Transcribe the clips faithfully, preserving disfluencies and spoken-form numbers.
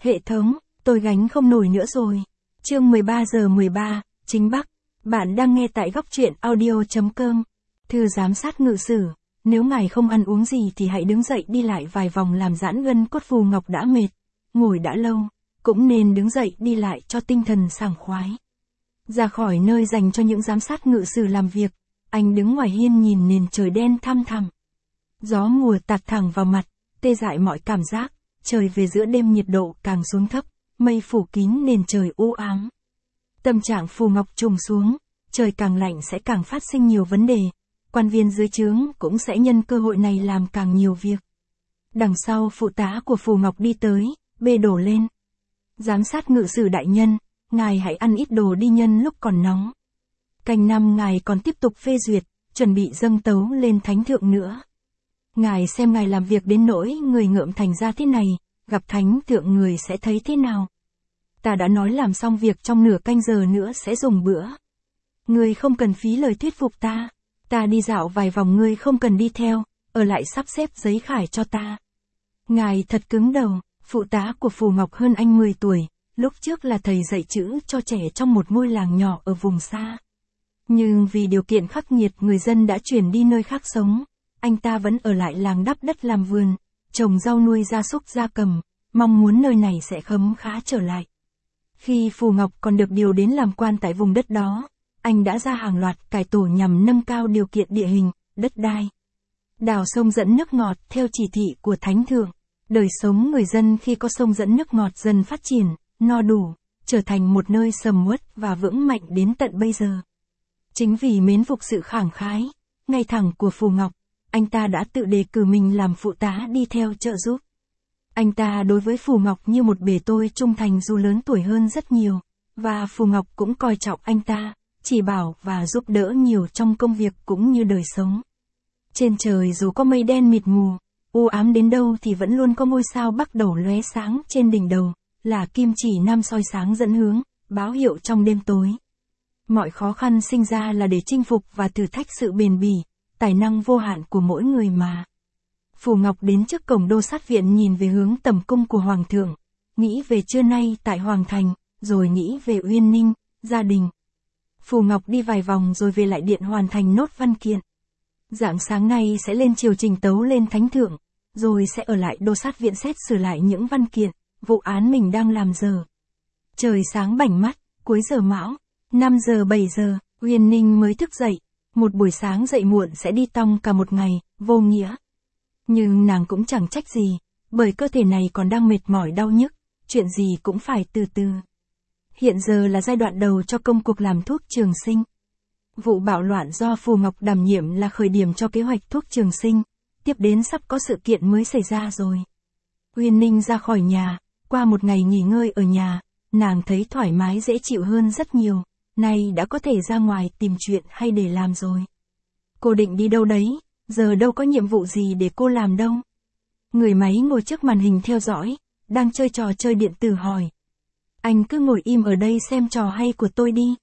Hệ thống, tôi gánh không nổi nữa rồi. Chương mười ba giờ mười ba, Chính Bắc. Bạn đang nghe tại góc truyện audio.com. Thư giám sát ngự sử. Nếu ngài không ăn uống gì thì hãy đứng dậy đi lại vài vòng làm giãn gân cốt. Phù Ngọc đã mệt, ngồi đã lâu, cũng nên đứng dậy đi lại cho tinh thần sảng khoái. Ra khỏi nơi dành cho những giám sát ngự sử làm việc, anh đứng ngoài hiên nhìn nền trời đen thăm thẳm. Gió mùa tạt thẳng vào mặt, tê dại mọi cảm giác, trời về giữa đêm nhiệt độ càng xuống thấp, mây phủ kín nền trời u ám. Tâm trạng Phù Ngọc trùng xuống, trời càng lạnh sẽ càng phát sinh nhiều vấn đề, quan viên dưới trướng cũng sẽ nhân cơ hội này làm càng nhiều việc. Đằng sau phụ tá của Phù Ngọc đi tới, bê đổ lên. Giám sát ngự sử đại nhân, ngài hãy ăn ít đồ đi nhân lúc còn nóng. Canh năm ngài còn tiếp tục phê duyệt, chuẩn bị dâng tấu lên thánh thượng nữa. Ngài xem ngài làm việc đến nỗi người ngợm thành ra thế này, gặp thánh thượng người sẽ thấy thế nào. Ta đã nói làm xong việc trong nửa canh giờ nữa sẽ dùng bữa. Ngươi không cần phí lời thuyết phục ta. Ta đi dạo vài vòng ngươi không cần đi theo, ở lại sắp xếp giấy khải cho ta. Ngài thật cứng đầu, phụ tá của Phù Ngọc hơn anh mười tuổi, lúc trước là thầy dạy chữ cho trẻ trong một ngôi làng nhỏ ở vùng xa. Nhưng vì điều kiện khắc nghiệt người dân đã chuyển đi nơi khác sống, anh ta vẫn ở lại làng đắp đất làm vườn, trồng rau nuôi gia súc gia cầm, mong muốn nơi này sẽ khấm khá trở lại. Khi Phù Ngọc còn được điều đến làm quan tại vùng đất đó, anh đã ra hàng loạt cải tổ nhằm nâng cao điều kiện địa hình, đất đai. Đào sông dẫn nước ngọt theo chỉ thị của Thánh Thượng, đời sống người dân khi có sông dẫn nước ngọt dần phát triển, no đủ, trở thành một nơi sầm uất và vững mạnh đến tận bây giờ. Chính vì mến phục sự khẳng khái, ngay thẳng của Phù Ngọc, anh ta đã tự đề cử mình làm phụ tá đi theo trợ giúp. Anh ta đối với Phù Ngọc như một bề tôi trung thành dù lớn tuổi hơn rất nhiều, và Phù Ngọc cũng coi trọng anh ta, chỉ bảo và giúp đỡ nhiều trong công việc cũng như đời sống. Trên trời dù có mây đen mịt mù, u ám đến đâu thì vẫn luôn có ngôi sao bắt đầu lóe sáng trên đỉnh đầu, là kim chỉ nam soi sáng dẫn hướng, báo hiệu trong đêm tối. Mọi khó khăn sinh ra là để chinh phục và thử thách sự bền bỉ, tài năng vô hạn của mỗi người mà. Phù Ngọc đến trước cổng đô sát viện nhìn về hướng tầm cung của Hoàng thượng, nghĩ về trưa nay tại Hoàng thành, rồi nghĩ về Uyên Ninh, gia đình. Phù Ngọc đi vài vòng rồi về lại điện hoàn thành nốt văn kiện. Rạng sáng nay sẽ lên triều trình tấu lên thánh thượng, rồi sẽ ở lại đô sát viện xét xử lại những văn kiện, vụ án mình đang làm giờ. Trời sáng bảnh mắt, cuối giờ mão, năm giờ bảy giờ, Uyên Ninh mới thức dậy. Một buổi sáng dậy muộn sẽ đi tong cả một ngày, vô nghĩa. Nhưng nàng cũng chẳng trách gì, bởi cơ thể này còn đang mệt mỏi đau nhức, chuyện gì cũng phải từ từ. Hiện giờ là giai đoạn đầu cho công cuộc làm thuốc trường sinh. Vụ bạo loạn do Phù Ngọc đảm nhiệm là khởi điểm cho kế hoạch thuốc trường sinh, tiếp đến sắp có sự kiện mới xảy ra rồi. Uyên Ninh ra khỏi nhà, qua một ngày nghỉ ngơi ở nhà, nàng thấy thoải mái dễ chịu hơn rất nhiều, nay đã có thể ra ngoài tìm chuyện hay để làm rồi. Cô định đi đâu đấy, giờ đâu có nhiệm vụ gì để cô làm đâu. Người máy ngồi trước màn hình theo dõi, đang chơi trò chơi điện tử hỏi. Anh cứ ngồi im ở đây xem trò hay của tôi đi.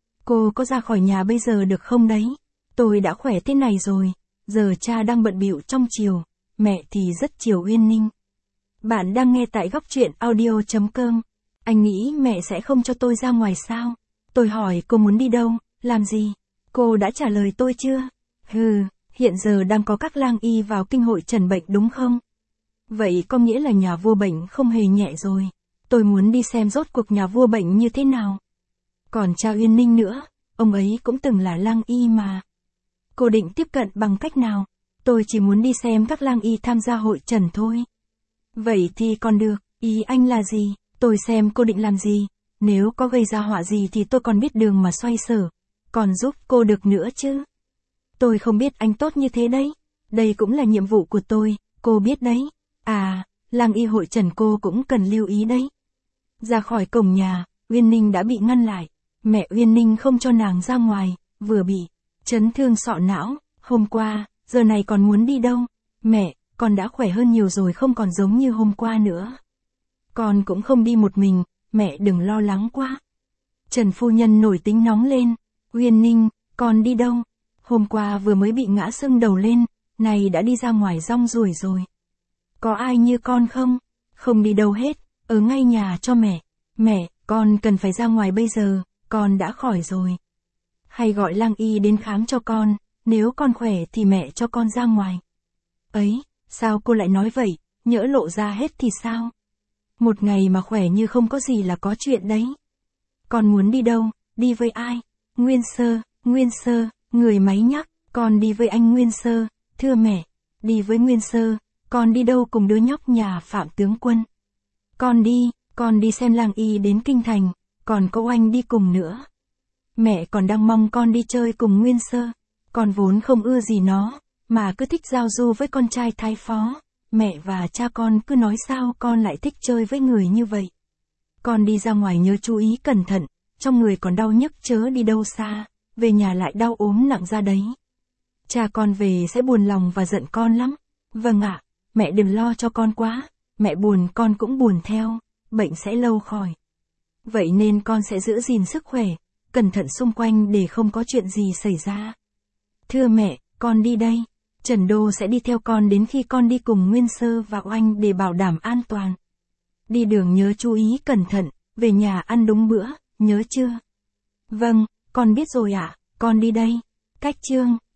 Cô có ra khỏi nhà bây giờ được không đấy? Tôi đã khỏe thế này rồi, giờ cha đang bận bịu trong chiều, mẹ thì rất chiều Uyên Ninh. Bạn đang nghe tại góc truyện audio.com. Anh nghĩ mẹ sẽ không cho tôi ra ngoài sao? Tôi hỏi cô muốn đi đâu, làm gì? Cô đã trả lời tôi chưa? Hừ, hiện giờ đang có các lang y vào kinh hội trần bệnh đúng không? Vậy có nghĩa là nhà vua bệnh không hề nhẹ rồi. Tôi muốn đi xem rốt cuộc nhà vua bệnh như thế nào. Còn cha Uyên Ninh nữa, ông ấy cũng từng là lang y mà. Cô định tiếp cận bằng cách nào? Tôi chỉ muốn đi xem các lang y tham gia hội trần thôi. Vậy thì còn được, ý anh là gì? Tôi xem cô định làm gì? Nếu có gây ra họa gì thì tôi còn biết đường mà xoay sở, còn giúp cô được nữa chứ. Tôi không biết anh tốt như thế đấy. Đây cũng là nhiệm vụ của tôi, cô biết đấy. À, lang y hội trần cô cũng cần lưu ý đấy. Ra khỏi cổng nhà, Uyên Ninh đã bị ngăn lại. Mẹ Uyên Ninh không cho nàng ra ngoài, vừa bị chấn thương sọ não, hôm qua, giờ này còn muốn đi đâu? Mẹ, con đã khỏe hơn nhiều rồi không còn giống như hôm qua nữa. Con cũng không đi một mình, mẹ đừng lo lắng quá. Trần phu nhân nổi tính nóng lên. Uyên Ninh, con đi đâu? Hôm qua vừa mới bị ngã sưng đầu lên, này đã đi ra ngoài rong ruổi rồi. Có ai như con không? Không đi đâu hết, ở ngay nhà cho mẹ. Mẹ, con cần phải ra ngoài bây giờ, con đã khỏi rồi. Hay gọi lang y đến khám cho con, nếu con khỏe thì mẹ cho con ra ngoài. Ấy, sao cô lại nói vậy, nhỡ lộ ra hết thì sao? Một ngày mà khỏe như không có gì là có chuyện đấy. Con muốn đi đâu, đi với ai? Nguyên Sơ, Nguyên Sơ, người máy nhắc, con đi với anh Nguyên Sơ, thưa mẹ, đi với Nguyên Sơ, con đi đâu cùng đứa nhóc nhà Phạm tướng quân. Con đi, con đi xem lang y đến kinh thành, còn có Oanh đi cùng nữa. Mẹ còn đang mong con đi chơi cùng Nguyên Sơ, con vốn không ưa gì nó, mà cứ thích giao du với con trai thái phó. Mẹ và cha con cứ nói sao con lại thích chơi với người như vậy. Con đi ra ngoài nhớ chú ý cẩn thận, trong người còn đau nhức chớ đi đâu xa, về nhà lại đau ốm nặng ra đấy. Cha con về sẽ buồn lòng và giận con lắm. Vâng ạ, mẹ đừng lo cho con quá, mẹ buồn con cũng buồn theo, bệnh sẽ lâu khỏi. Vậy nên con sẽ giữ gìn sức khỏe, cẩn thận xung quanh để không có chuyện gì xảy ra. Thưa mẹ, con đi đây. Trần Đô sẽ đi theo con đến khi con đi cùng Nguyên Sơ và Oanh để bảo đảm an toàn. Đi đường nhớ chú ý cẩn thận, về nhà ăn đúng bữa, nhớ chưa? Vâng, con biết rồi ạ, con đi đây. Cách chương